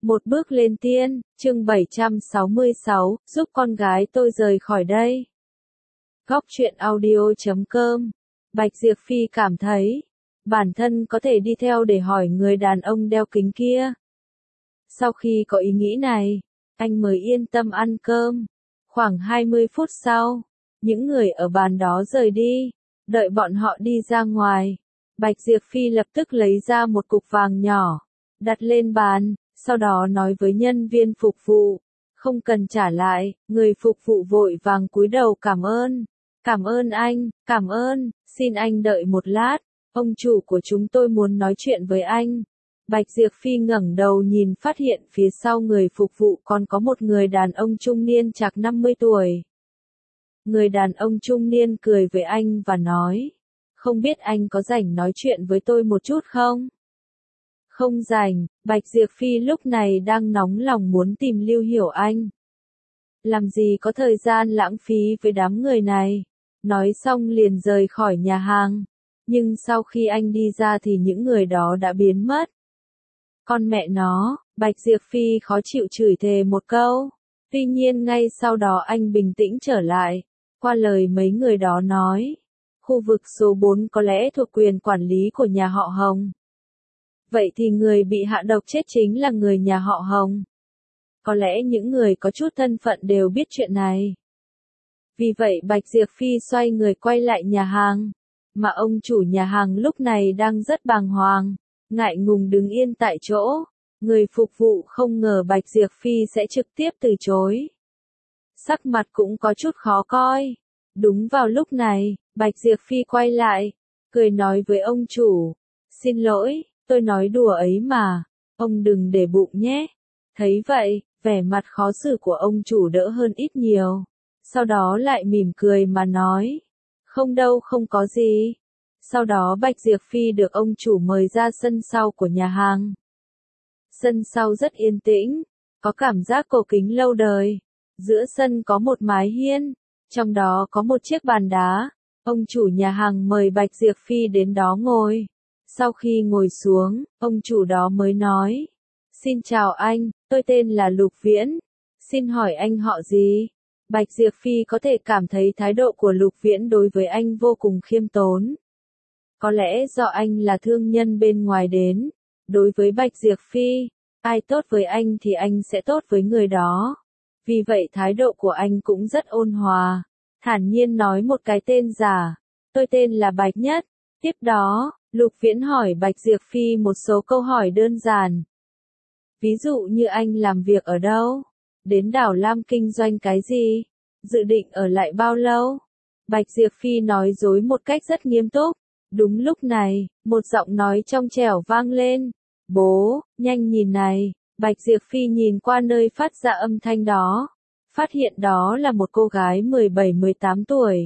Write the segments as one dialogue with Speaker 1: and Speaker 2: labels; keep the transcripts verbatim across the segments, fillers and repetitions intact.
Speaker 1: Một bước lên tiên, chương bảy trăm sáu mươi sáu, giúp con gái tôi rời khỏi đây. Góc truyện audio chấm com. Bạch Diệp Phi cảm thấy, bản thân có thể đi theo để hỏi người đàn ông đeo kính kia. Sau khi có ý nghĩ này, anh mới yên tâm ăn cơm. Khoảng hai mươi phút sau, những người ở bàn đó rời đi, đợi bọn họ đi ra ngoài. Bạch Diệp Phi lập tức lấy ra một cục vàng nhỏ, đặt lên bàn, sau đó nói với nhân viên phục vụ, không cần trả lại. Người phục vụ vội vàng cúi đầu cảm ơn. Cảm ơn anh, cảm ơn, xin anh đợi một lát, ông chủ của chúng tôi muốn nói chuyện với anh. Bạch Diệp Phi ngẩng đầu nhìn, phát hiện phía sau người phục vụ còn có một người đàn ông trung niên chạc năm mươi tuổi. Người đàn ông trung niên cười với anh và nói, không biết anh có rảnh nói chuyện với tôi một chút không? Không rảnh. Bạch Diệp Phi lúc này đang nóng lòng muốn tìm Lưu Hiểu Anh. Làm gì có thời gian lãng phí với đám người này. Nói xong liền rời khỏi nhà hàng. Nhưng sau khi anh đi ra thì những người đó đã biến mất. Con mẹ nó, Bạch Diệp Phi khó chịu chửi thề một câu. Tuy nhiên ngay sau đó anh bình tĩnh trở lại. Qua lời mấy người đó nói, khu vực số bốn có lẽ thuộc quyền quản lý của nhà họ Hồng. Vậy thì người bị hạ độc chết chính là người nhà họ Hồng. Có lẽ những người có chút thân phận đều biết chuyện này. Vì vậy Bạch Diệp Phi xoay người quay lại nhà hàng. Mà ông chủ nhà hàng lúc này đang rất bàng hoàng, ngại ngùng đứng yên tại chỗ. Người phục vụ không ngờ Bạch Diệp Phi sẽ trực tiếp từ chối. Sắc mặt cũng có chút khó coi. Đúng vào lúc này, Bạch Diệp Phi quay lại, cười nói với ông chủ, xin lỗi, tôi nói đùa ấy mà, ông đừng để bụng nhé. Thấy vậy, vẻ mặt khó xử của ông chủ đỡ hơn ít nhiều. Sau đó lại mỉm cười mà nói, không đâu, không có gì. Sau đó Bạch Diệp Phi được ông chủ mời ra sân sau của nhà hàng. Sân sau rất yên tĩnh, có cảm giác cổ kính lâu đời. Giữa sân có một mái hiên, trong đó có một chiếc bàn đá. Ông chủ nhà hàng mời Bạch Diệp Phi đến đó ngồi. Sau khi ngồi xuống, ông chủ đó mới nói, xin chào anh, tôi tên là Lục Viễn. Xin hỏi anh họ gì? Bạch Diệp Phi có thể cảm thấy thái độ của Lục Viễn đối với anh vô cùng khiêm tốn. Có lẽ do anh là thương nhân bên ngoài đến. Đối với Bạch Diệp Phi, ai tốt với anh thì anh sẽ tốt với người đó. Vì vậy thái độ của anh cũng rất ôn hòa, thản nhiên nói một cái tên giả, tôi tên là Bạch Nhất. Tiếp đó, Lục Viễn hỏi Bạch Diệp Phi một số câu hỏi đơn giản. Ví dụ như anh làm việc ở đâu? Đến Đảo Lam kinh doanh cái gì? Dự định ở lại bao lâu? Bạch Diệp Phi nói dối một cách rất nghiêm túc. Đúng lúc này, một giọng nói trong trẻo vang lên. Bố, nhanh nhìn này. Bạch Diệp Phi nhìn qua nơi phát ra âm thanh đó. Phát hiện đó là một cô gái mười bảy mười tám tuổi.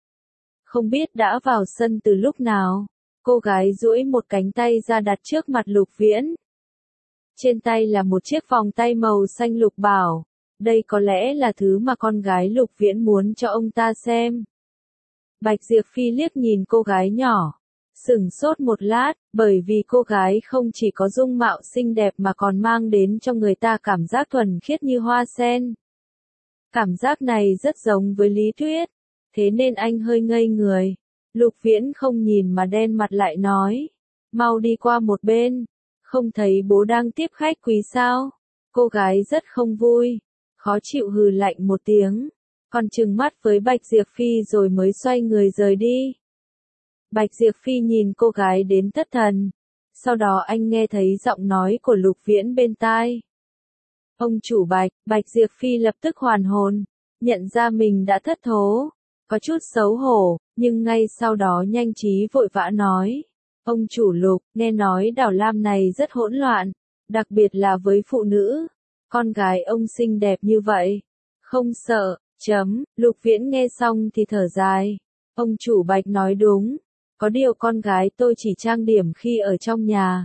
Speaker 1: Không biết đã vào sân từ lúc nào. Cô gái duỗi một cánh tay ra đặt trước mặt Lục Viễn. Trên tay là một chiếc vòng tay màu xanh lục bảo. Đây có lẽ là thứ mà con gái Lục Viễn muốn cho ông ta xem. Bạch Diệp Phi liếc nhìn cô gái nhỏ. Sửng sốt một lát, bởi vì cô gái không chỉ có dung mạo xinh đẹp mà còn mang đến cho người ta cảm giác thuần khiết như hoa sen. Cảm giác này rất giống với Lý Tuyết. Thế nên anh hơi ngây người. Lục Viễn không nhìn mà đen mặt lại nói. Mau đi qua một bên. Không thấy bố đang tiếp khách quý sao? Cô gái rất không vui. Khó chịu hừ lạnh một tiếng. Còn trừng mắt với Bạch Diệp Phi rồi mới xoay người rời đi. Bạch Diệp Phi nhìn cô gái đến thất thần. Sau đó anh nghe thấy giọng nói của Lục Viễn bên tai. Ông chủ Bạch, Bạch Diệp Phi lập tức hoàn hồn. Nhận ra mình đã thất thố. Có chút xấu hổ, nhưng ngay sau đó nhanh trí vội vã nói. Ông chủ Lục, nghe nói Đảo Lam này rất hỗn loạn. Đặc biệt là với phụ nữ. Con gái ông xinh đẹp như vậy. Không sợ, chấm. Lục Viễn nghe xong thì thở dài. Ông chủ Bạch nói đúng. Có điều con gái tôi chỉ trang điểm khi ở trong nhà.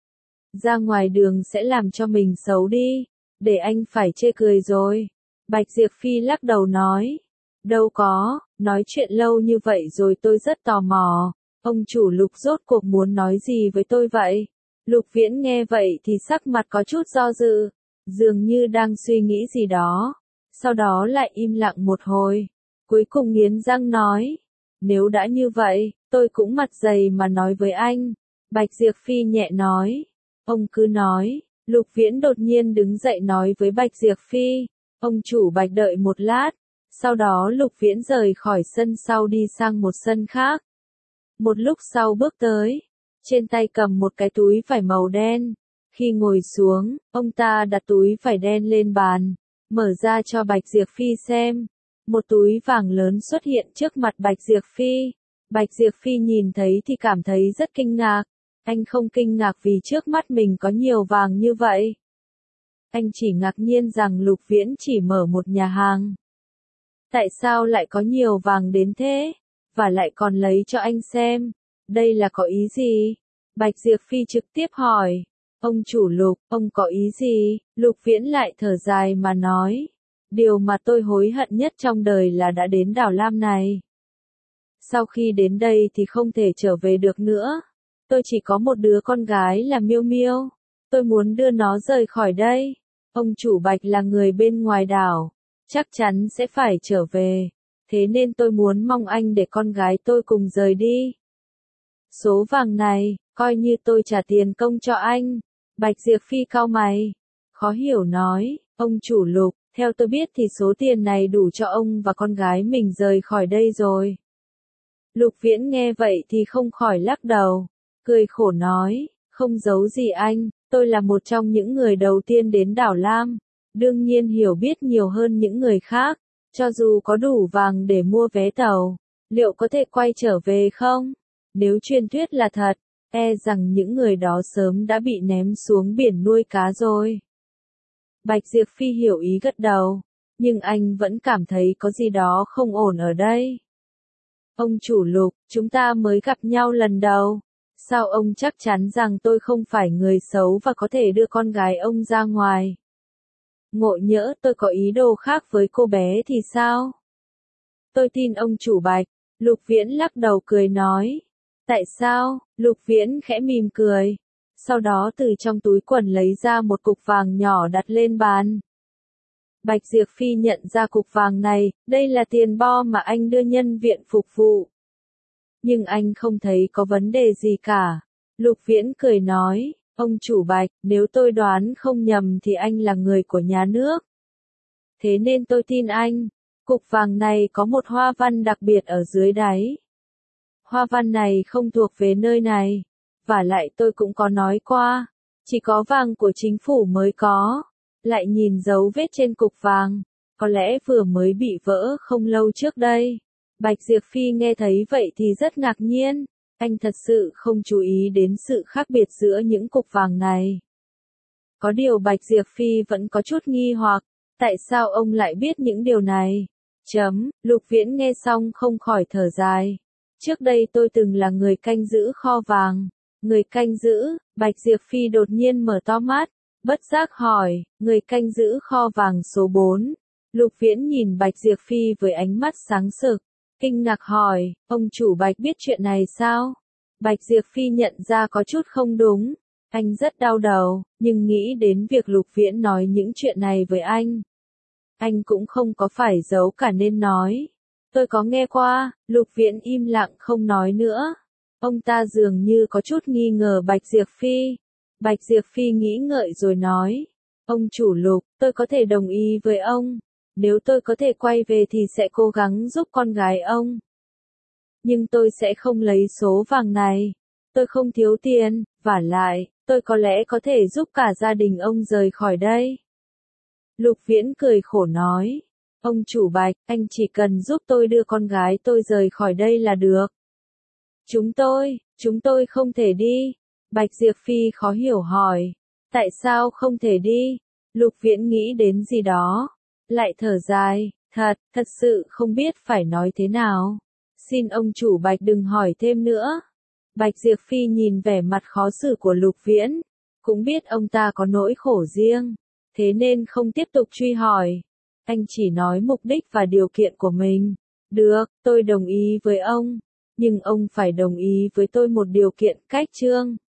Speaker 1: Ra ngoài đường sẽ làm cho mình xấu đi. Để anh phải chê cười rồi. Bạch Diệp Phi lắc đầu nói. Đâu có, nói chuyện lâu như vậy rồi tôi rất tò mò. Ông chủ Lục rốt cuộc muốn nói gì với tôi vậy? Lục Viễn nghe vậy thì sắc mặt có chút do dự. dường như đang suy nghĩ gì đó, sau đó lại im lặng một hồi, cuối cùng nghiến răng nói, nếu đã như vậy, tôi cũng mặt dày mà nói với anh. Bạch Diệp Phi nhẹ nói, ông cứ nói. Lục Viễn đột nhiên đứng dậy nói với Bạch Diệp Phi, ông chủ Bạch đợi một lát, sau đó Lục Viễn rời khỏi sân sau đi sang một sân khác. Một lúc sau bước tới, trên tay cầm một cái túi vải màu đen, khi ngồi xuống, ông ta đặt túi vải đen lên bàn, mở ra cho Bạch Diệp Phi xem, một túi vàng lớn xuất hiện trước mặt Bạch Diệp Phi. Bạch Diệp Phi nhìn thấy thì cảm thấy rất kinh ngạc. Anh không kinh ngạc vì trước mắt mình có nhiều vàng như vậy. Anh chỉ ngạc nhiên rằng Lục Viễn chỉ mở một nhà hàng. Tại sao lại có nhiều vàng đến thế? Và lại còn lấy cho anh xem. Đây là có ý gì? Bạch Diệp Phi trực tiếp hỏi. Ông chủ Lục, ông có ý gì? Lục Viễn lại thở dài mà nói. Điều mà tôi hối hận nhất trong đời là đã đến đảo Lam này. Sau khi đến đây thì không thể trở về được nữa. Tôi chỉ có một đứa con gái là Miêu Miêu. Tôi muốn đưa nó rời khỏi đây. Ông chủ Bạch là người bên ngoài đảo. Chắc chắn sẽ phải trở về. Thế nên tôi muốn mong anh để con gái tôi cùng rời đi. Số vàng này, coi như tôi trả tiền công cho anh. Bạch Diệp Phi cau mày. Khó hiểu nói, ông chủ Lục, theo tôi biết thì số tiền này đủ cho ông và con gái mình rời khỏi đây rồi. Lục Viễn nghe vậy thì không khỏi lắc đầu. Cười khổ nói, không giấu gì anh, tôi là một trong những người đầu tiên đến đảo Lam, đương nhiên hiểu biết nhiều hơn những người khác, cho dù có đủ vàng để mua vé tàu, liệu có thể quay trở về không? Nếu truyền thuyết là thật, e rằng những người đó sớm đã bị ném xuống biển nuôi cá rồi. Bạch Diệp Phi hiểu ý gật đầu, nhưng anh vẫn cảm thấy có gì đó không ổn ở đây. Ông chủ Lục, chúng ta mới gặp nhau lần đầu. Sao ông chắc chắn rằng tôi không phải người xấu và có thể đưa con gái ông ra ngoài? Ngộ nhỡ tôi có ý đồ khác với cô bé thì sao? Tôi tin ông chủ Bạch. Lục Viễn lắc đầu cười nói. Tại sao? Lục Viễn khẽ mỉm cười. Sau đó từ trong túi quần lấy ra một cục vàng nhỏ đặt lên bàn. Bạch Diệp Phi nhận ra cục vàng này, đây là tiền bo mà anh đưa nhân viện phục vụ. Nhưng anh không thấy có vấn đề gì cả. Lục Viễn cười nói, ông chủ Bạch, nếu tôi đoán không nhầm thì anh là người của nhà nước. Thế nên tôi tin anh. Cục vàng này có một hoa văn đặc biệt ở dưới đáy. Hoa văn này không thuộc về nơi này. Và lại tôi cũng có nói qua, chỉ có vàng của chính phủ mới có. Lại nhìn dấu vết trên cục vàng, có lẽ vừa mới bị vỡ không lâu trước đây. Bạch Diệp Phi nghe thấy vậy thì rất ngạc nhiên, anh thật sự không chú ý đến sự khác biệt giữa những cục vàng này. Có điều Bạch Diệp Phi vẫn có chút nghi hoặc, tại sao ông lại biết những điều này? Chấm, Lục Viễn nghe xong không khỏi thở dài. Trước đây tôi từng là người canh giữ kho vàng. Người canh giữ, Bạch Diệp Phi đột nhiên mở to mắt, bất giác hỏi, người canh giữ kho vàng số bốn. Lục Viễn nhìn Bạch Diệp Phi với ánh mắt sáng sực, kinh ngạc hỏi, ông chủ Bạch biết chuyện này sao? Bạch Diệp Phi nhận ra có chút không đúng, anh rất đau đầu, nhưng nghĩ đến việc Lục Viễn nói những chuyện này với anh. Anh cũng không có phải giấu cả nên nói. Tôi có nghe qua, Lục Viễn im lặng không nói nữa. Ông ta dường như có chút nghi ngờ Bạch Diệp Phi. Bạch Diệp Phi nghĩ ngợi rồi nói, ông chủ Lục, tôi có thể đồng ý với ông. Nếu tôi có thể quay về thì sẽ cố gắng giúp con gái ông. Nhưng tôi sẽ không lấy số vàng này. Tôi không thiếu tiền, vả lại, tôi có lẽ có thể giúp cả gia đình ông rời khỏi đây. Lục Viễn cười khổ nói, ông chủ Bạch, anh chỉ cần giúp tôi đưa con gái tôi rời khỏi đây là được. Chúng tôi, chúng tôi không thể đi. Bạch Diệp Phi khó hiểu hỏi, tại sao không thể đi? Lục Viễn nghĩ đến gì đó, lại thở dài, thật, thật sự không biết phải nói thế nào. Xin ông chủ Bạch đừng hỏi thêm nữa. Bạch Diệp Phi nhìn vẻ mặt khó xử của Lục Viễn, cũng biết ông ta có nỗi khổ riêng, thế nên không tiếp tục truy hỏi. Anh chỉ nói mục đích và điều kiện của mình. Được, tôi đồng ý với ông, nhưng ông phải đồng ý với tôi một điều kiện cách chương.